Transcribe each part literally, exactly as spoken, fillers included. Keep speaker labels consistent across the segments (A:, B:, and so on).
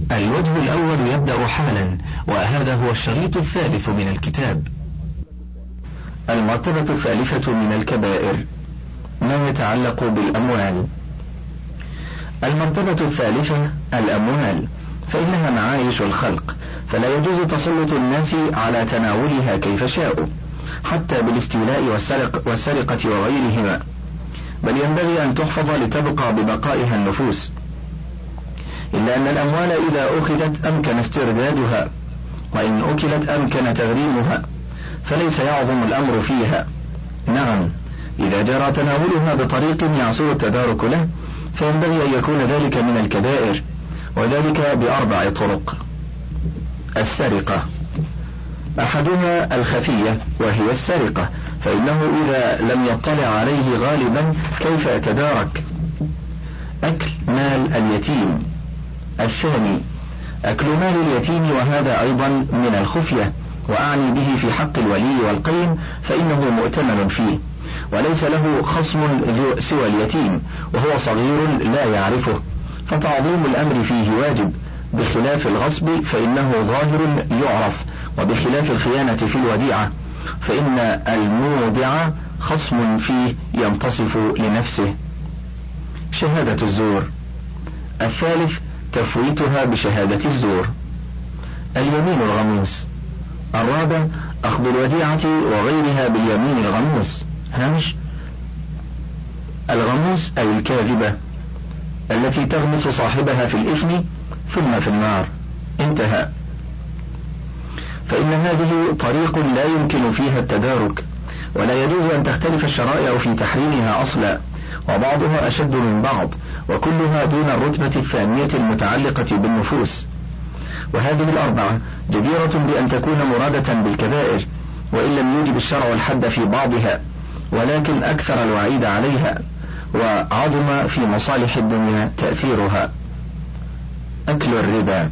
A: الوجه الأول يبدأ حالا، وهذا هو الشريط الثالث من الكتاب.
B: المرتبة الثالثة من الكبائر ما يتعلق بالأموال. المرتبة الثالثة الأموال، فإنها معايش الخلق، فلا يجوز تسلط الناس على تناولها كيف شاءوا، حتى بالاستيلاء والسرق والسرقة وغيرهما، بل ينبغي أن تحفظ لتبقى ببقائها النفوس، إلا أن الأموال إذا أخذت أمكن استردادها، وإن أكلت أمكن تغريمها، فليس يعظم الأمر فيها. نعم، إذا جرى تناولها بطريق يعسر التدارك له فينبغي أن يكون ذلك من الكبائر، وذلك بأربع طرق. السرقة، أحدها الخفية وهي السرقة، فإنه إذا لم يطلع عليه غالبا كيف يتدارك. أكل مال اليتيم. الثاني أكل مال اليتيم، وهذا أيضا من الخفية، وأعني به في حق الولي والقيم، فإنه مؤتمن فيه، وليس له خصم سوى اليتيم، وهو صغير لا يعرفه، فتعظيم الأمر فيه واجب، بخلاف الغصب فإنه ظاهر يعرف، وبخلاف الخيانة في الوديعة، فإن المودع خصم فيه ينتصف لنفسه. شهادة الزور. الثالث تفويتها بشهادة الزور. اليمين الغموس. الرابع أخذ الوديعة وغيرها باليمين الغموس. هامش: الغموس أي الكاذبة التي تغمس صاحبها في الإثم ثم في النار. انتهى. فإن هذه طريق لا يمكن فيها التدارك، ولا يجوز أن تختلف الشرائع في تحريمها أصلا، وبعضها أشد من بعض، وكلها دون الرتبة الثانية المتعلقة بالنفوس. وهذه الأربعة جديرة بأن تكون مرادة بالكبائر، وإن لم يوجب الشرع الحد في بعضها، ولكن أكثر الوعيد عليها، وعظم في مصالح الدنيا تأثيرها. أكل الربا.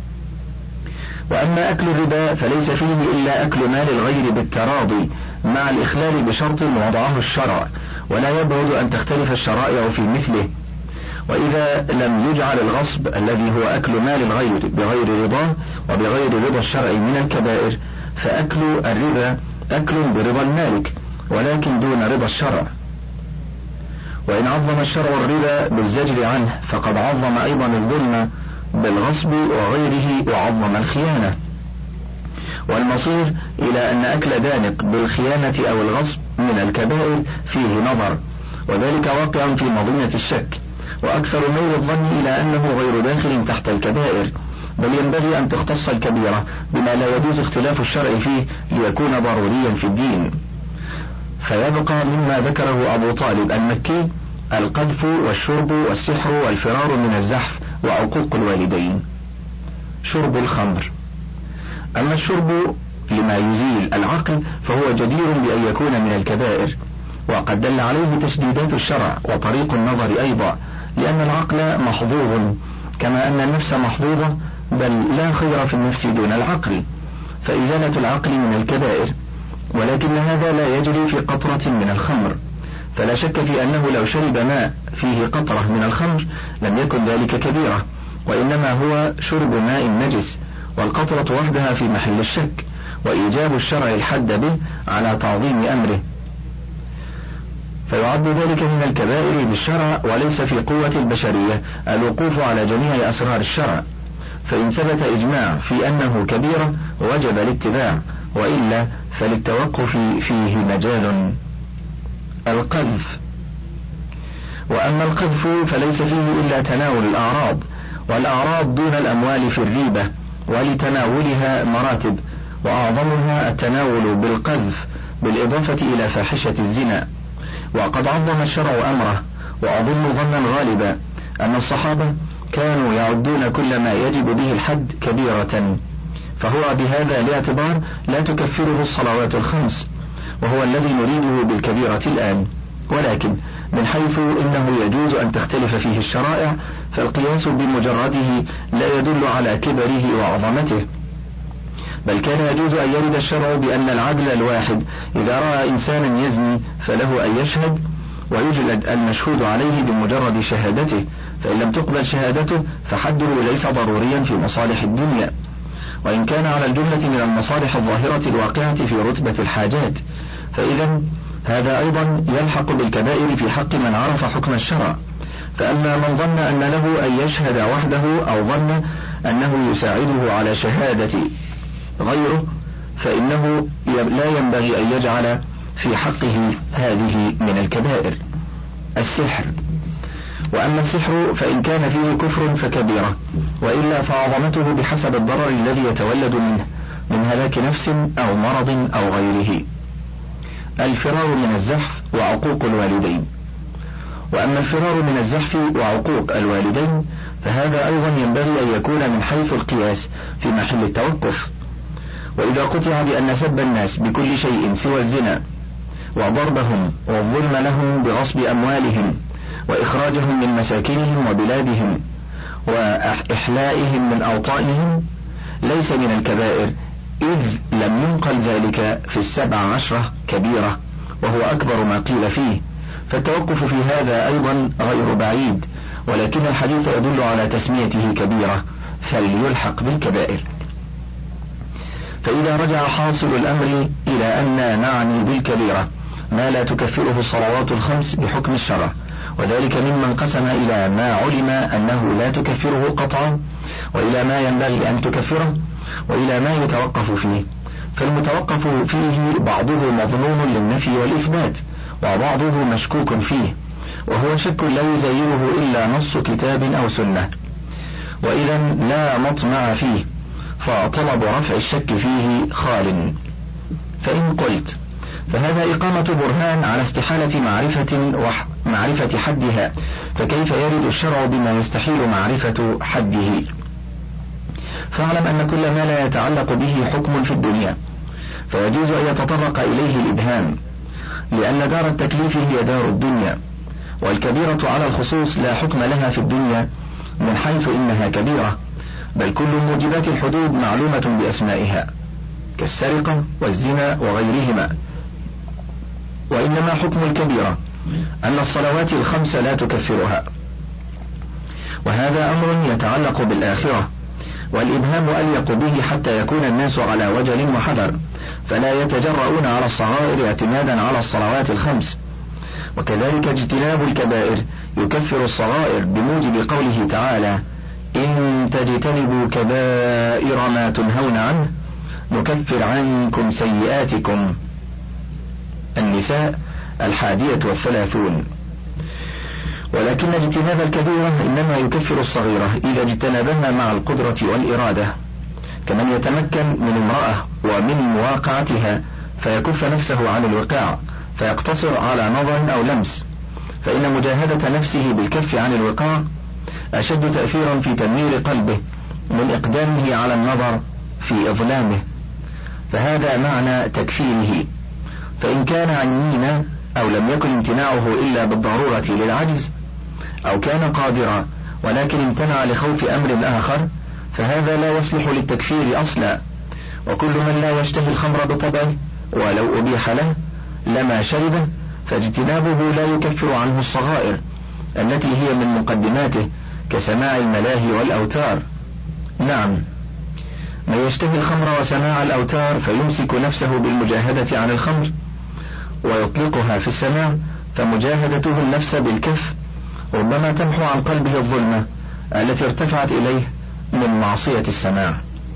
B: وأما أكل الربا فليس فيه إلا أكل مال الغير بالتراضي، مع الإخلال بشرط وضعه الشرع، ولا يبعد أن تختلف الشرائع في مثله. وإذا لم يجعل الغصب الذي هو أكل مال الغير بغير رضاه وبغير رضا الشرع من الكبائر، فأكل الربا أكل برضا المالك، ولكن دون رضا الشرع. وإن عظم الشرع الربا بالزجر عنه فقد عظم أيضا الظلم بالغصب وغيره، وعظم الخيانة. والمصير إلى أن أكل دانق بالخيانة أو الغصب من الكبائر فيه نظر، وذلك واقع في مظنة الشك، وأكثر ميل الظن إلى أنه غير داخل تحت الكبائر، بل ينبغي أن تختص الكبيرة بما لا يجوز اختلاف الشرع فيه ليكون ضروريا في الدين. فيبقى مما ذكره أبو طالب المكي القذف والشرب والسحر والفرار من الزحف وعقوق الوالدين. شرب الخمر. أما الشرب لما يزيل العقل فهو جدير بأن يكون من الكبائر، وقد دل عليه تشديدات الشرع وطريق النظر أيضا، لأن العقل محظوظ كما أن النفس محظوظة، بل لا خير في النفس دون العقل، فإزالة العقل من الكبائر. ولكن هذا لا يجري في قطرة من الخمر، فلا شك في أنه لو شرب ماء فيه قطرة من الخمر لم يكن ذلك كبيرة، وإنما هو شرب ماء نجس، والقطرة وحدها في محل الشك، وإيجاب الشرع الحد به على تعظيم أمره، فيعد ذلك من الكبائر بالشرع، وليس في قوة البشرية الوقوف على جميع أسرار الشرع، فإن ثبت إجماع في أنه كبيرة وجب الاتباع، وإلا فللتوقف فيه مجال. القذف. وأما القذف فليس فيه إلا تناول الأعراض، والأعراض دون الأموال في الريبة، ولتناولها مراتب، وأعظمها التناول بالقذف بالإضافة إلى فاحشة الزنا. وقد عظم الشرع أمره، وأظن ظنا غالبا أن الصحابة كانوا يعدون كل ما يجب به الحد كبيرة، فهو بهذا الاعتبار لا تكفره الصلوات الخمس، وهو الذي نريده بالكبيرة الآن. ولكن من حيث إنه يجوز أن تختلف فيه الشرائع، فالقياس بمجرده لا يدل على كبره وعظمته، بل كان يجوز أن يرد الشرع بأن العدل الواحد إذا رأى إنسانا يزني فله أن يشهد ويجلد المشهود عليه بمجرد شهادته، فإن لم تقبل شهادته فحده ليس ضروريا في مصالح الدنيا، وإن كان على الجملة من المصالح الظاهرة الواقعة في رتبة الحاجات، فإذا هذا أيضا يلحق بالكبائر في حق من عرف حكم الشرع. فأما من ظن أن له أن يشهد وحده أو ظن أنه يساعده على شهادة غيره فإنه لا ينبغي أن يجعل في حقه هذه من الكبائر. السحر. وأما السحر فإن كان فيه كفر فكبيرة، وإلا فعظمته بحسب الضرر الذي يتولد منه من هلاك نفس أو مرض أو غيره. الفرار من الزحف وعقوق الوالدين. وأما الفرار من الزحف وعقوق الوالدين فهذا أيضا ينبغي أن يكون من حيث القياس في محل التوقف. وإذا قطع بأن سب الناس بكل شيء سوى الزنا وضربهم والظلم لهم بغصب أموالهم وإخراجهم من مساكنهم وبلادهم وإحلائهم من أوطانهم ليس من الكبائر، إذ لم ينقل ذلك في السبع عشرة كبيرة وهو أكبر ما قيل فيه، فالتوقف في هذا أيضا غير بعيد، ولكن الحديث يدل على تسميته كبيرة فليلحق بالكبائر. فإذا رجع حاصل الأمر إلى أن نعني بالكبيرة ما لا تكفره الصلوات الخمس بحكم الشرع، وذلك ممن قسم إلى ما علم أنه لا تكفره قطعا، وإلى ما ينبغي أن تكفره، وإلى ما يتوقف فيه. فالمتوقف فيه بعضه مظنون للنفي والإثبات، وبعضه مشكوك فيه، وهو شك لا يزيله إلا نص كتاب أو سنة، وإذا لا مطمع فيه، فطلب رفع الشك فيه خال. فإن قلت فهذا إقامة برهان على استحالة معرفة ومعرفة حدها، فكيف يرد الشرع بما يستحيل معرفة حده؟ فاعلم أن كل ما لا يتعلق به حكم في الدنيا فيجوز أن يتطرق إليه الإبهام، لأن دار التكليف هي دار الدنيا، والكبيرة على الخصوص لا حكم لها في الدنيا من حيث إنها كبيرة، بل كل موجبات الحدود معلومة بأسمائها كالسرقة والزنا وغيرهما. وإنما حكم الكبيرة أن الصلوات الخمس لا تكفرها، وهذا أمر يتعلق بالآخرة، والإبهام أليق به حتى يكون الناس على وجل وحذر، فلا يتجرؤون على الصغائر اعتمادا على الصلوات الخمس. وكذلك اجتناب الكبائر يكفر الصغائر بموجب قوله تعالى: إن تجتنبوا كبائر ما تنهون عنه نكفر عنكم سيئاتكم. النساء الحادية والثلاثون. ولكن اجتناب الكبيرة إنما يكفر الصغيرة إذا اجتنبها مع القدرة والإرادة، كمن يتمكن من امرأة ومن مواقعتها فيكف نفسه عن الوقاع فيقتصر على نظر أو لمس، فإن مجاهدة نفسه بالكف عن الوقاع أشد تأثيرا في تنوير قلبه من إقدامه على النظر في إظلامه، فهذا معنى تكفيره. فإن كان عنينا أو لم يكن امتناعه إلا بالضرورة للعجز، أو كان قادرا ولكن امتنع لخوف أمر آخر، فهذا لا يصلح للتكفير أصلا. وكل من لا يشتهي الخمر بطبعه ولو أبيح له لما شربه، فاجتنابه لا يكفر عنه الصغائر التي هي من مقدماته كسماع الملاهي والأوتار. نعم، من يشتهي الخمر وسماع الأوتار فيمسك نفسه بالمجاهدة عن الخمر ويطلقها في السماع، فمجاهدته النفس بالكف ربما تمحو عن قلبه الظلمة التي ارتفعت إليه من معصية السماع.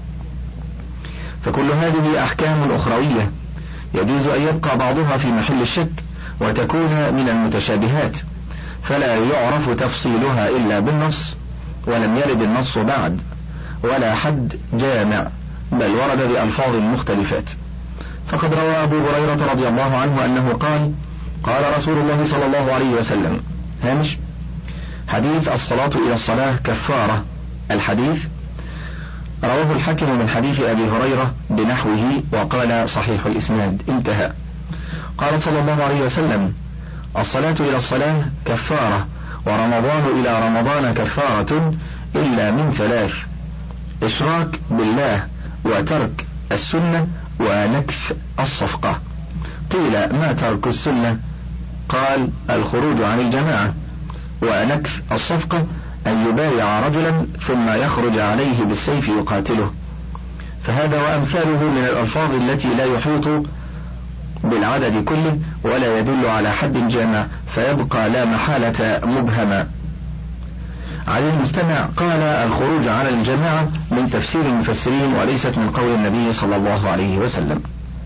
B: فكل هذه أحكام أخروية يجوز أن يبقى بعضها في محل الشك وتكون من المتشابهات، فلا يعرف تفصيلها إلا بالنص، ولم يرد النص بعد ولا حد جامع، بل ورد بألفاظ مختلفات. فقد روى أبو هريرة رضي الله عنه أنه قال: قال رسول الله صلى الله عليه وسلم: هامش حديث الصلاة إلى الصلاة كفارة. الحديث رواه الحاكم من حديث أبي هريرة بنحوه وقال صحيح الإسناد. انتهى. قال صلى الله عليه وسلم: الصلاة إلى الصلاة كفارة، ورمضان إلى رمضان كفارة، إلا من ثلاث: إشراك بالله، وترك السنة، ونكث الصفقة. قيل: ما ترك السنة؟ قال: الخروج عن الجماعة. ونكث الصفقة أن يبايع رجلا ثم يخرج عليه بالسيف يقاتله، فهذا وأمثاله من الألفاظ التي لا يحيط بالعدد كله ولا يدل على حد جامع، فيبقى لا محالة مبهما. عن المستمع قال: الخروج على الجماعة من تفسير المفسرين وليست من قول النبي صلى الله عليه وسلم.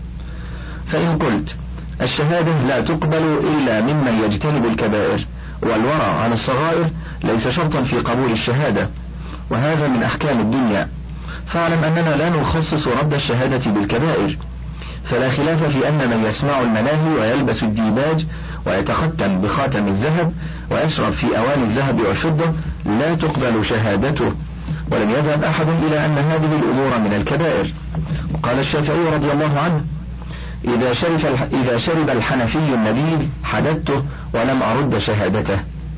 B: فإن قلت الشهادة لا تقبل إلا ممن يجتنب الكبائر والورع عن الصغائر ليس شرطا في قبول الشهادة، وهذا من أحكام الدنيا، فاعلم أننا لا نخصص رد الشهادة بالكبائر، فلا خلاف في أن من يسمع الملاهي ويلبس الديباج ويتختم بخاتم الذهب ويشرب في أواني الذهب والفضة لا تقبل شهادته، ولم يذهب أحد إلى أن هذه الأمور من الكبائر. وقال الشافعي رضي الله عنه: إذا شرب, إذا شرب الحنفي النبيذ حددته ولم أرد شهادته،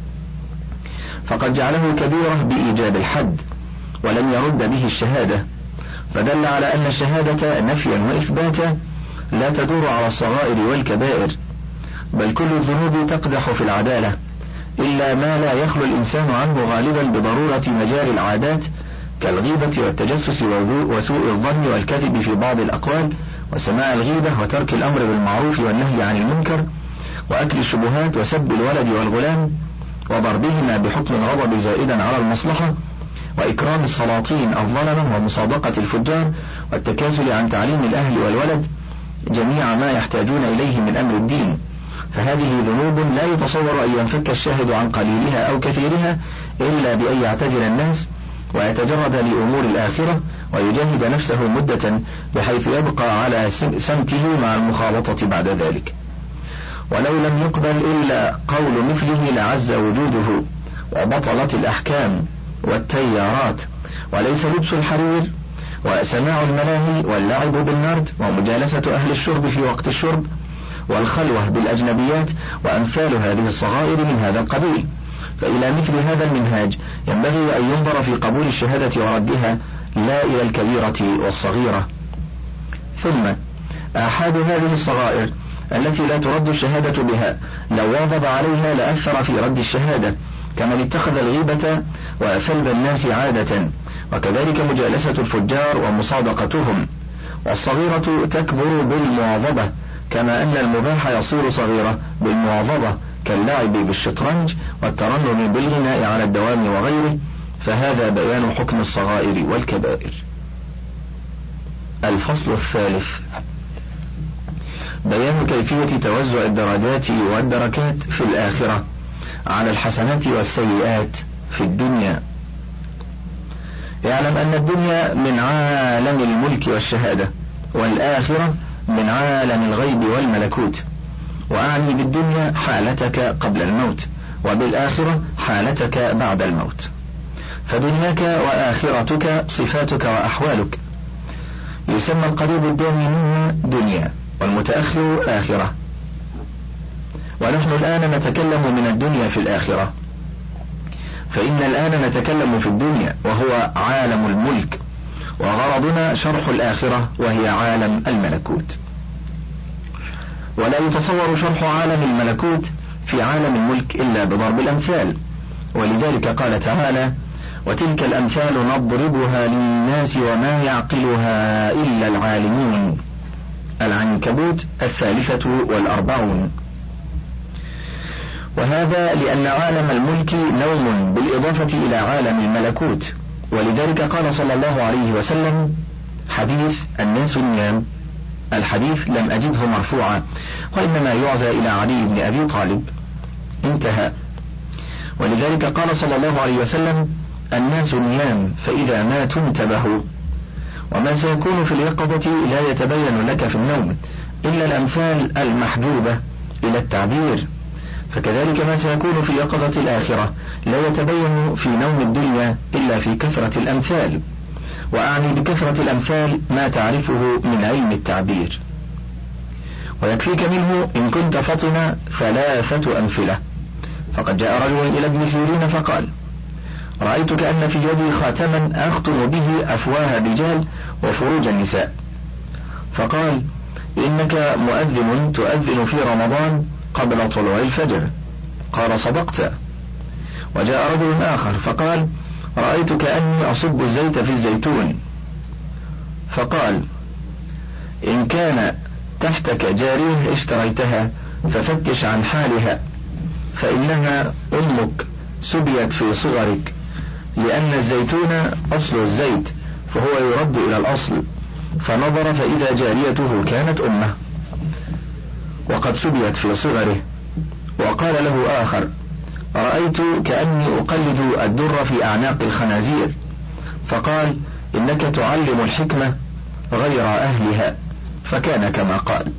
B: فقد جعله كبيرة بإيجاب الحد ولم يرد به الشهادة، فدل على أن الشهادة نفيا وإثباتا لا تدور على الصغائر والكبائر، بل كل الذنوب تقدح في العدالة إلا ما لا يخلو الإنسان عنه غالبا بضرورة مجاري العادات كالغيبة والتجسس وسوء الظن والكذب في بعض الأقوال وسماع الغيبة وترك الأمر بالمعروف والنهي عن المنكر وأكل الشبهات وسب الولد والغلام وضربهما بحكم الغضب زائدا على المصلحة وإكرام السلاطين الظلمة ومصادقة الفجار والتكاسل عن تعليم الأهل والولد جميع ما يحتاجون إليه من أمر الدين، فهذه ذنوب لا يتصور أن ينفك الشاهد عن قليلها أو كثيرها إلا بأن يعتزل الناس ويتجرد لأمور الآخرة ويجاهد نفسه مدة بحيث يبقى على سمته مع المخالطة بعد ذلك. ولو لم يقبل إلا قول مثله لعز وجوده وبطلت الأحكام والتيارات، وليس لبس الحرير وسماع الملاهي واللعب بالنرد ومجالسة أهل الشرب في وقت الشرب والخلوة بالأجنبيات وأمثال هذه الصغائر من هذا القبيل. فإلى مثل هذا المنهاج ينبغي أن ينظر في قبول الشهادة وردها لا إلى الكبيرة والصغيرة. ثم آحاد هذه الصغائر التي لا ترد الشهادة بها لو واظب عليها لأثر في رد الشهادة، كمن اتخذ الغيبة وسلب الناس عادة، وكذلك مجالسة الفجار ومصادقتهم. والصغيرة تكبر بالمواظبة كما أن المباح يصير صغيرة بالمواظبة كاللعب بالشطرنج والترنم بالغناء على الدوام وغيره، فهذا بيان حكم الصغائر والكبائر. الفصل الثالث: بيان كيفية توزع الدرجات والدركات في الآخرة على الحسنات والسيئات في الدنيا. يعلم أن الدنيا من عالم الملك والشهادة، والآخرة من عالم الغيب والملكوت، وأعني بالدنيا حالتك قبل الموت، وبالآخرة حالتك بعد الموت، فدنياك وآخرتك صفاتك وأحوالك. يسمى القريب الداني منها دنيا والمتأخر آخرة، ونحن الآن نتكلم من الدنيا في الآخرة، فإن الآن نتكلم في الدنيا وهو عالم الملك، وغرضنا شرح الآخرة وهي عالم الملكوت. ولا يتصور شرح عالم الملكوت في عالم الملك إلا بضرب الأمثال، ولذلك قال تعالى: وتلك الأمثال نضربها للناس وما يعقلها إلا العالمون. العنكبوت الثالثة والأربعون. وهذا لأن عالم الملك نوم بالإضافة إلى عالم الملكوت، ولذلك قال صلى الله عليه وسلم: حديث الناس نيام. الحديث لم أجده مرفوعا، وإنما يعزى إلى علي بن أبي طالب. انتهى. ولذلك قال صلى الله عليه وسلم: الناس نيام فإذا ماتوا انتبهوا. وما سيكون في اليقظة لا يتبين لك في النوم إلا الأمثال المحجوبة إلى التعبير، فكذلك ما سيكون في يقظة الآخرة لا يتبين في نوم الدنيا إلا في كثرة الأمثال، وأعني بكثرة الأمثال ما تعرفه من علم التعبير. ويكفيك منه إن كنت فطن ثلاثة أمثلة. فقد جاء رجل إلى ابن سيرين فقال: رأيت كأن في يدي خاتما أختم به أفواه الرجال وفروج النساء. فقال: إنك مؤذن تؤذن في رمضان قبل طلوع الفجر. قال: صدقت. وجاء رجل آخر فقال: رأيت كأني أصب الزيت في الزيتون. فقال: إن كان تحتك جارية اشتريتها ففتش عن حالها، فإنها أمك سبيت في صغرك، لأن الزيتون أصل الزيت فهو يرد إلى الأصل. فنظر فإذا جاريته كانت أمه وقد سبيت في صغره. وقال له آخر: رأيت كأني أقلد الدر في أعناق الخنازير. فقال: إنك تعلم الحكمة غير أهلها. فكان كما قال.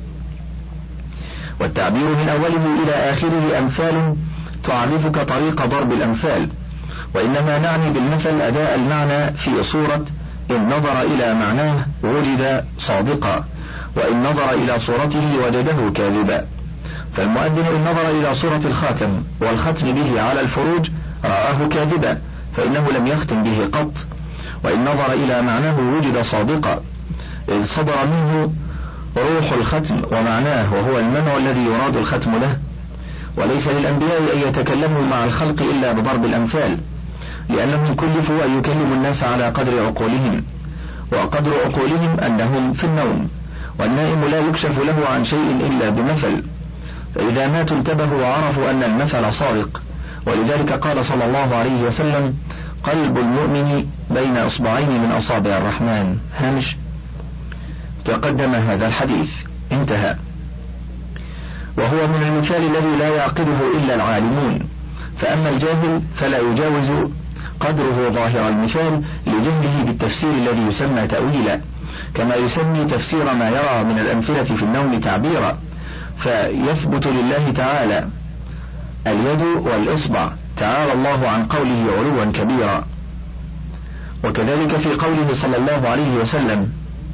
B: والتعبير من أوله إلى آخره أمثال تعرفك طريق ضرب الأمثال، وإنما نعني بالمثل أداء المعنى في صورة إن نظر إلى معناه وجد صادقا، وإن نظر إلى صورته وجده كاذبا. فالمؤذن إن نظر إلى صورة الخاتم والختم به على الفروج رآه كاذبا، فإنه لم يختم به قط. وإن نظر إلى معناه وجد صادقا، إذ صدر منه روح الختم ومعناه، وهو المنع الذي يراد الختم له. وليس للأنبياء أن يتكلموا مع الخلق إلا بضرب الأمثال، لأنهم كلفوا أن يكلموا الناس على قدر عقولهم، وقدر عقولهم أنهم في النوم، والنائم لا يكشف له عن شيء إلا بمثل. فإذا ماتوا انتبهوا وعرفوا أن المثل صادق. ولذلك قال صلى الله عليه وسلم: قلب المؤمن بين إصبعين من أصابع الرحمن. هامش. تقدم هذا الحديث. انتهى. وهو من المثال الذي لا يعقله إلا العالمون، فأما الجاهل فلا يجاوز قدره ظاهر المثال لجهله بالتفسير الذي يسمى تأويلا، كما يسمي تفسير ما يرى من الأمثلة في النوم تعبيرا. فيثبت لله تعالى اليد والإصبع، تعالى الله عن قوله علوا كبيرا. وكذلك في قوله صلى الله عليه وسلم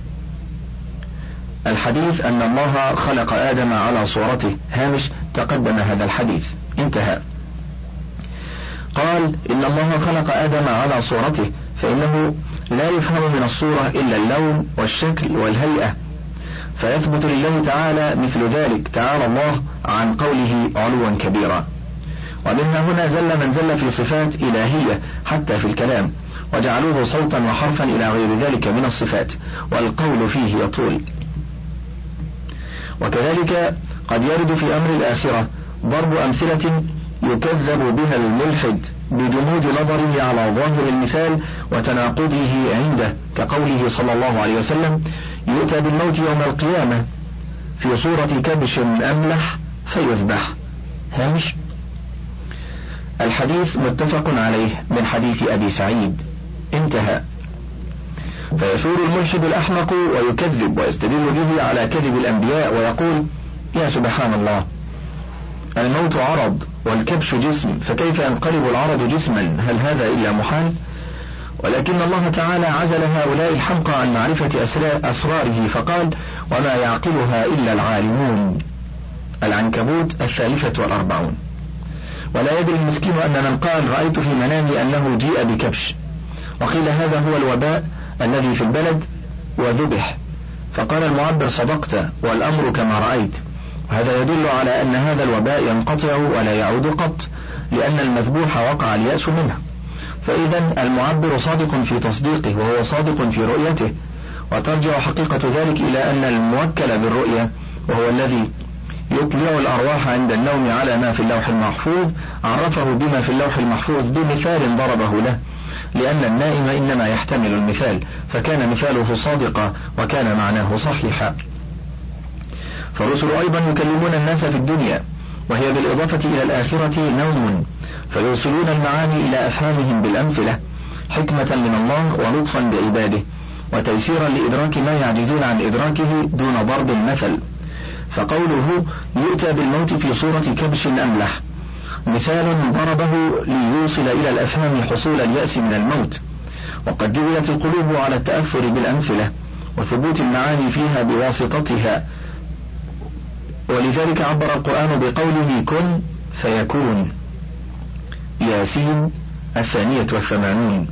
B: الحديث أن الله خلق آدم على صورته. هامش. تقدم هذا الحديث. انتهى. قال: إن الله خلق آدم على صورته، فإنه لا يفهم من الصورة إلا اللون والشكل والهيئة، فيثبت لله تعالى مثل ذلك، تعالى الله عن قوله علوا كبيرا. ومنها هنا زل من زل في صفات إلهية حتى في الكلام، وجعلوه صوتا وحرفا إلى غير ذلك من الصفات، والقول فيه يطول. وكذلك قد يرد في أمر الآخرة ضرب أمثلة يكذب بها الملحد بجمود نظره على ظاهر المثال وتناقضه عنده، كقوله صلى الله عليه وسلم: يؤتى بالموت يوم القيامة في صورة كبش أملح فيذبح. هامش. الحديث متفق عليه من حديث أبي سعيد. انتهى. فيثور الملحد الأحمق ويكذب ويستدل به على كذب الأنبياء ويقول: يا سبحان الله، الموت عرض والكبش جسم، فكيف ينقلب العرض جسما؟ هل هذا إلا محال؟ ولكن الله تعالى عزل هؤلاء الحمقى عن معرفة أسراره فقال: وما يعقلها إلا العالمون. العنكبوت الثالثة والأربعون. ولا يدري المسكين أن من قال رأيت في منامي أنه جيء بكبش، وقيل هذا هو الوباء الذي في البلد وذبح، فقال المعبر: صدقت والأمر كما رأيت. وهذا يدل على أن هذا الوباء ينقطع ولا يعود قط، لأن المذبوح وقع اليأس منه. فإذا المعبر صادق في تصديقه، وهو صادق في رؤيته. وترجع حقيقة ذلك إلى أن الموكل بالرؤية، وهو الذي يطلع الأرواح عند النوم على ما في اللوح المحفوظ، عرفه بما في اللوح المحفوظ بمثال ضربه له، لأن النائم إنما يحتمل المثال، فكان مثاله صادقا وكان معناه صحيحا. فالرسل أيضا يكلمون الناس في الدنيا، وهي بالإضافة إلى الآخرة نوم، فيوصلون المعاني إلى أفهامهم بالأمثلة، حكمة من الله ولطفا بعباده، وتيسيرا لإدراك ما يعجزون عن إدراكه دون ضرب المثل. فقوله يؤتى بالموت في صورة كبش أملح مثال ضربه ليوصل إلى الأفهام حصول اليأس من الموت. وقد جبلت القلوب على التأثر بالأمثلة وثبوت المعاني فيها بواسطتها، ولذلك عبر القرآن بقوله كن فيكون. ياسين الثانية والثمانون.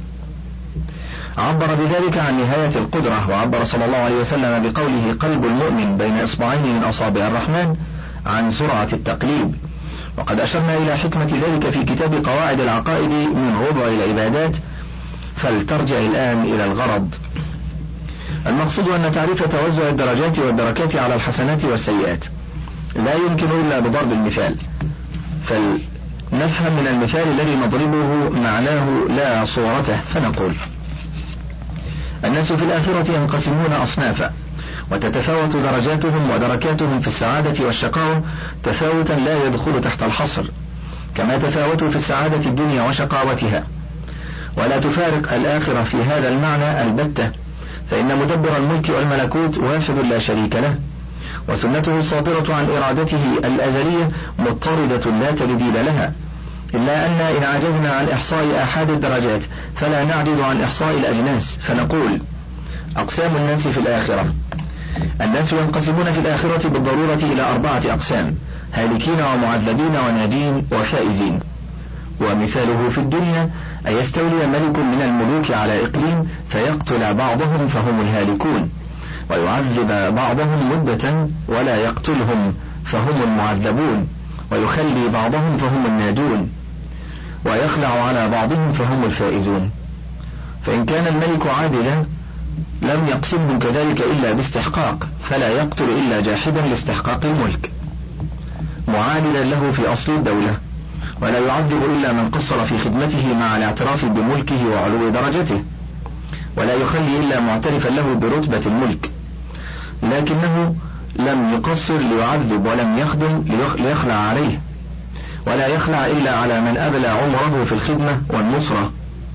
B: عبر بذلك عن نهاية القدرة، وعبر صلى الله عليه وسلم بقوله قلب المؤمن بين إصبعين من أصابع الرحمن عن سرعة التقليب. وقد أشرنا إلى حكمة ذلك في كتاب قواعد العقائد من وضع العبادات، فلترجع الآن إلى الغرض. المقصود أن تعريف توزع الدرجات والدركات على الحسنات والسيئات لا يمكن إلا بضرب المثال، فلنفهم من المثال الذي نضربه معناه لا صورته. فنقول: الناس في الآخرة ينقسمون أصنافا، وتتفاوت درجاتهم ودركاتهم في السعادة والشقاوة تفاوتا لا يدخل تحت الحصر، كما تفاوتوا في السعادة الدنيا وشقاوتها، ولا تفارق الآخرة في هذا المعنى البتة، فإن مدبر الملك والملكوت واحد لا شريك له، وسنته الصادرة عن إرادته الأزلية مضطردة لا تبديل لها، إلا أن إن عجزنا عن إحصاء أحد الدرجات فلا نعجز عن إحصاء الأجناس. فنقول: أقسام الناس في الآخرة. الناس ينقسمون في الآخرة بالضرورة إلى أربعة أقسام: هالكين ومعذبين وناجين وفائزين. ومثاله في الدنيا أن يستولي ملك من الملوك على إقليم فيقتل بعضهم فهم الهالكون، ويعذب بعضهم مدة ولا يقتلهم فهم المعذبون، ويخلي بعضهم فهم الناجون، ويخلع على بعضهم فهم الفائزون. فإن كان الملك عادلا لم يقسمهم كذلك إلا باستحقاق، فلا يقتل إلا جاحدا لاستحقاق الملك معادلا له في أصل الدولة، ولا يعذب إلا من قصر في خدمته مع الاعتراف بملكه وعلو درجته، ولا يخلي إلا معترفا له برتبة الملك لكنه لم يقصر ليعذب ولم يخدم ليخلع عليه، ولا يخلع إلا على من أبلى عمره في الخدمة والنصرة.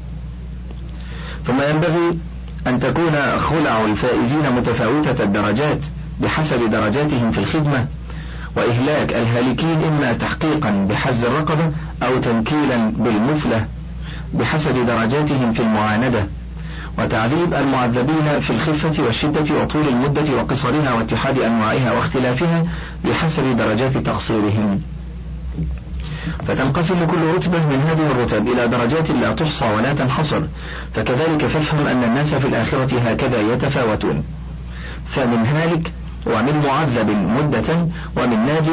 B: ثم ينبغي أن تكون خلع الفائزين متفاوتة الدرجات بحسب درجاتهم في الخدمة، وإهلاك الهالكين إما تحقيقا بحز الرقبة أو تنكيلا بالمثلة بحسب درجاتهم في المعاندة، وتعذيب المعذبين في الخفة والشدة وطول المدة وقصرها واتحاد أنواعها واختلافها بحسب درجات تقصيرهم. فتنقسم كل رتبة من هذه الرتب إلى درجات لا تحصى ولا تنحصر، فكذلك فافهم أن الناس في الآخرة هكذا يتفاوتون، فمن هالك ومن معذب مدة ومن ناج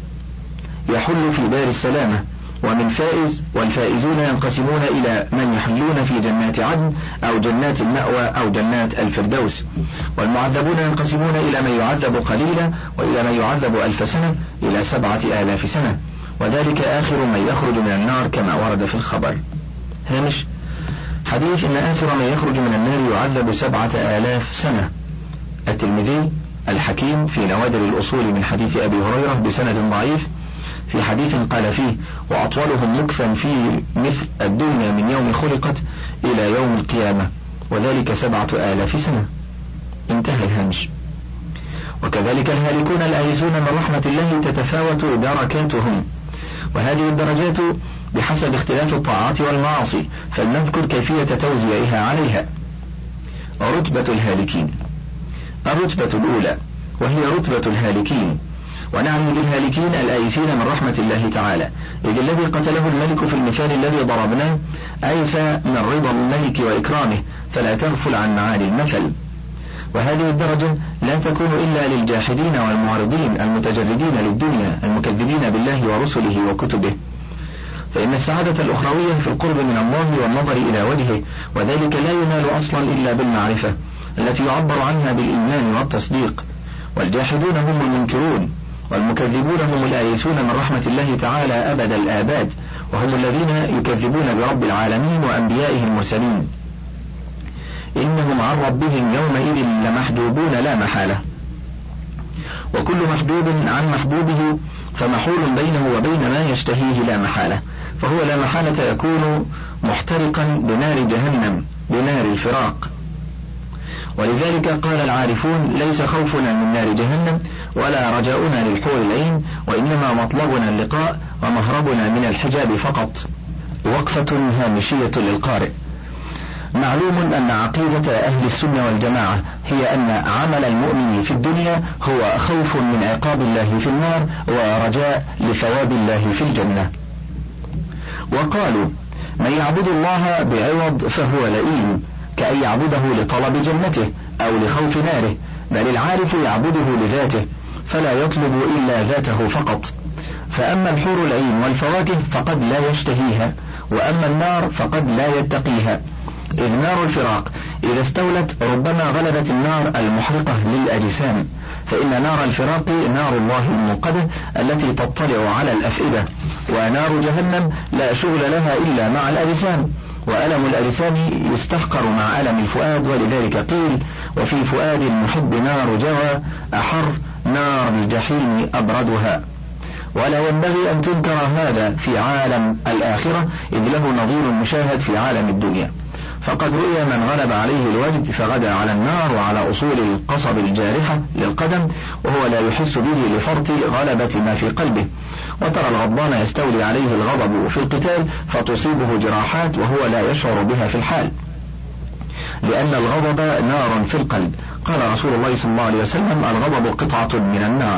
B: يحل في دار السلامة ومن فائز، والفائزون ينقسمون إلى من يحلون في جنات عدن أو جنات المأوى أو جنات الفردوس، والمعذبون ينقسمون إلى من يعذب قليلا وإلى من يعذب ألف سنة إلى سبعة آلاف سنة، وذلك آخر من يخرج من النار كما ورد في الخبر. هامش حديث إن آخر من يخرج من النار يعذب سبعة آلاف سنة. الترمذي الحكيم في نوادر الأصول من حديث أبي هريرة بسند ضعيف في حديث قال فيه: وأطولهم مكثا في مثل الدنيا من يوم خلقت إلى يوم القيامة، وذلك سبعة آلاف سنة. انتهى الهامش. وكذلك الهالكون الآيسون من رحمة الله تتفاوت دركاتهم، وهذه الدرجات بحسب اختلاف الطاعات والمعاصي، فلنذكر كيفية توزيعها عليها. رتبة الهالكين. الرتبة الأولى وهي رتبة الهالكين، ونعني بالهالكين الآيسين من رحمة الله تعالى، إذ الذي قتله الملك في المثال الذي ضربناه أيس من رضا الملك وإكرامه، فلا تغفل عن معاني المثل. وهذه الدرجة لا تكون إلا للجاحدين والمعرضين المتجردين للدنيا المكذبين بالله ورسله وكتبه، فإن السعادة الأخروية في القرب من الله والنظر إلى وجهه، وذلك لا ينال أصلا إلا بالمعرفة التي يعبر عنها بالإيمان والتصديق. والجاحدون هم المنكرون، والمكذبون هم الآيسون من رحمة الله تعالى أبد الآباد، وهم الذين يكذبون برب العالمين وأنبيائه المرسلين. إنهم عن ربهم يومئذ لمحجوبون لا محالة، وكل محجوب عن محبوبه فمحول بينه وبين ما يشتهيه لا محالة، فهو لا محالة يكون محترقا بنار جهنم بنار الفراق. ولذلك قال العارفون: ليس خوفنا من نار جهنم ولا رجاؤنا للحور العين، وإنما مطلبنا اللقاء ومهربنا من الحجاب فقط. وقفة هامشية للقارئ. معلوم أن عقيدة أهل السنة والجماعة هي أن عمل المؤمن في الدنيا هو خوف من عقاب الله في النار ورجاء لثواب الله في الجنة. وقالوا: من يعبد الله بعوض فهو لئيم، كأن يعبده لطلب جنته أو لخوف ناره، بل العارف يعبده لذاته فلا يطلب إلا ذاته فقط، فأما الحور العين والفواكه فقد لا يشتهيها، وأما النار فقد لا يتقيها، إذ نار الفراق إذا استولت ربما غلبت النار المحرقة للأجسام، فإن نار الفراق نار الله الموقدة التي تطلع على الأفئدة، ونار جهنم لا شغل لها إلا مع الأجسام، وألم الأجسام يستحقر مع ألم الفؤاد، ولذلك قيل وفي فؤاد المحب نار جوى أحر نار الجحيم أبردها. ولا ينبغي أن تنكر هذا في عالم الآخرة، إذ له نظير مشاهد في عالم الدنيا، فقد رؤي من غلب عليه الوجد فغدا على النار وعلى أصول القصب الجارحة للقدم وهو لا يحس به لفرط غلبة ما في قلبه، وترى الغضبان يستولي عليه الغضب في القتال فتصيبه جراحات وهو لا يشعر بها في الحال، لأن الغضب نار في القلب. قال رسول الله صلى الله عليه وسلم: الغضب قطعة من النار.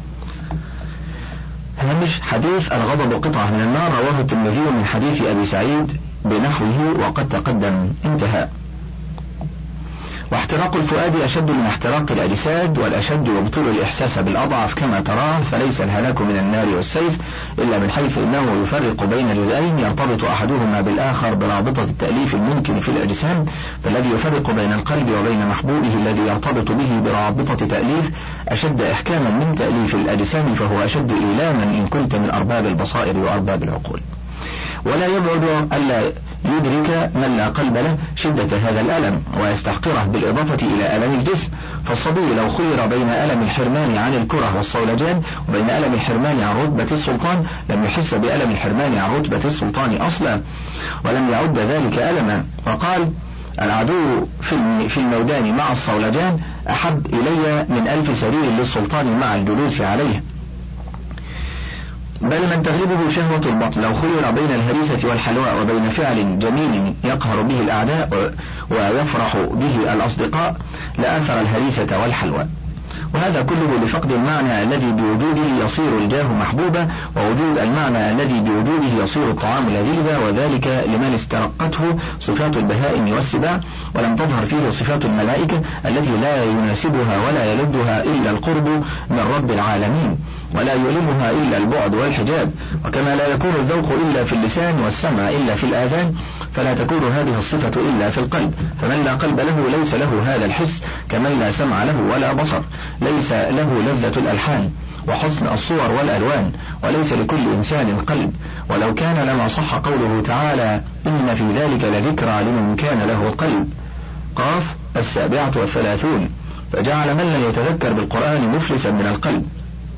B: هامش حديث الغضب قطعة من النار رواه الترمذي من حديث أبي سعيد بنحوه وقد تقدم. انتهى. واحتراق الفؤاد أشد من احتراق الأجساد، والأشد يبطل الإحساس بالأضعف كما تراه، فليس الهلاك من النار والسيف إلا من حيث إنه يفرق بين جزئين يرتبط أحدهما بالآخر برابطة التأليف الممكن في الأجسام، فالذي يفرق بين القلب وبين محبوبه الذي يرتبط به برابطة تأليف أشد إحكاما من تأليف الأجسام، فهو أشد إيلاما إن كنت من أرباب البصائر وأرباب العقول. ولا يبعد ألا يدرك من لا قلب له شدة هذا الألم ويستحقره بالإضافة إلى ألم الجسم، فالصبي لو خير بين ألم الحرمان عن الكره والصولجان وبين ألم الحرمان عن رتبة السلطان لم يحس بألم الحرمان عن رتبة السلطان أصلا، ولم يعد ذلك ألما، وقال: العدو في الميدان مع الصولجان أحب إلي من ألف سرير للسلطان مع الجلوس عليه. بل من تغلبه شهوة البطن لو خير بين الهريسة والحلواء وبين فعل جميل يقهر به الأعداء ويفرح به الأصدقاء لآثر الهريسة والحلواء، وهذا كله لفقد المعنى الذي بوجوده يصير الجاه محبوبا، ووجود المعنى الذي بوجوده يصير الطعام لذيذا، وذلك لمن استرقته صفات البهائم والسباع ولم تظهر فيه صفات الملائكة التي لا يناسبها ولا يلدها إلا القرب من رب العالمين، ولا يؤلمها إلا البعد والحجاب، وكما لا يكون الذوق إلا في اللسان والسمع إلا في الآذان فلا تكون هذه الصفة إلا في القلب، فمن لا قلب له ليس له هذا الحس، كمن لا سمع له ولا بصر، ليس له لذة الألحان وحسن الصور والألوان، وليس لكل إنسان قلب، ولو كان لما صح قوله تعالى: إن في ذلك لذكرى لمن كان له قلب. قاف السابعة والثلاثون. فجعل من لا يتذكر بالقرآن مفلسا من القلب.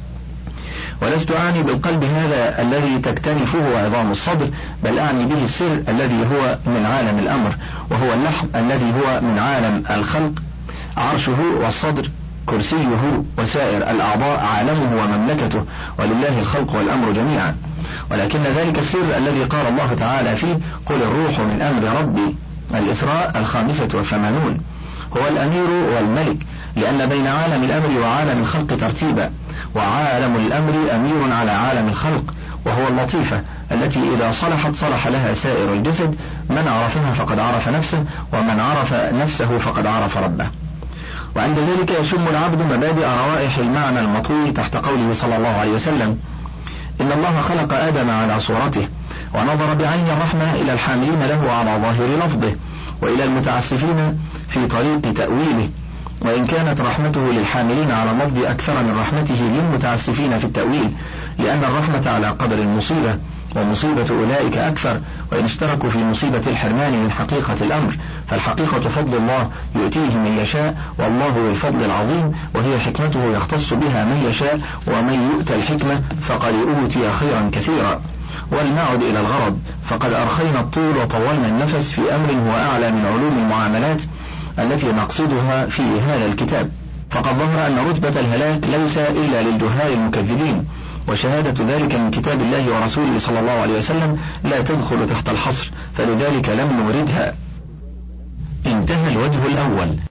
B: ولست أعني بالقلب هذا الذي تكتنفه عظام الصدر، بل أعني به السر الذي هو من عالم الأمر، وهو اللحم الذي هو من عالم الخلق، عرشه والصدر كرسيه وسائر الأعضاء عالمه ومملكته، ولله الخلق والأمر جميعا. ولكن ذلك السر الذي قال الله تعالى فيه: قل الروح من أمر ربي، الإسراء الخامسة والثمانون، هو الأمير والملك، لأن بين عالم الأمر وعالم الخلق ترتيبا، وعالم الأمر أمير على عالم الخلق، وهو اللطيفة التي إذا صلحت صلح لها سائر الجسد، من عرفها فقد عرف نفسه، ومن عرف نفسه فقد عرف ربه. وعند ذلك يشم العبد مبادئ روائح المعنى المطوي تحت قوله صلى الله عليه وسلم: إن الله خلق آدم على صورته، ونظر بعين الرحمة إلى الحاملين له على ظاهر لفظه، وإلى المتعسفين في طريق تأويله، وإن كانت رحمته للحاملين على اللفظ أكثر من رحمته للمتعسفين في التأويل، لأن الرحمة على قدر المصيبة، ومصيبة أولئك أكثر، وإن اشتركوا في مصيبة الحرمان من حقيقة الأمر، فالحقيقة فضل الله يؤتيه من يشاء، والله ذو الفضل العظيم، وهي حكمته يختص بها من يشاء، ومن يؤتى الحكمة فقد أوتي خيرا كثيرا. ولنعد إلى الغرض، فقد أرخينا الطول وطولنا النفس في أمر هو أعلى من علوم المعاملات التي نقصدها في هذا الكتاب، فقد ظهر أن رتبة الهلاك ليس إلا للجهال المكذبين، وشهادة ذلك من كتاب الله ورسوله صلى الله عليه وسلم لا تدخل تحت الحصر، فلذلك لم نوردها.
A: انتهى الوجه الأول.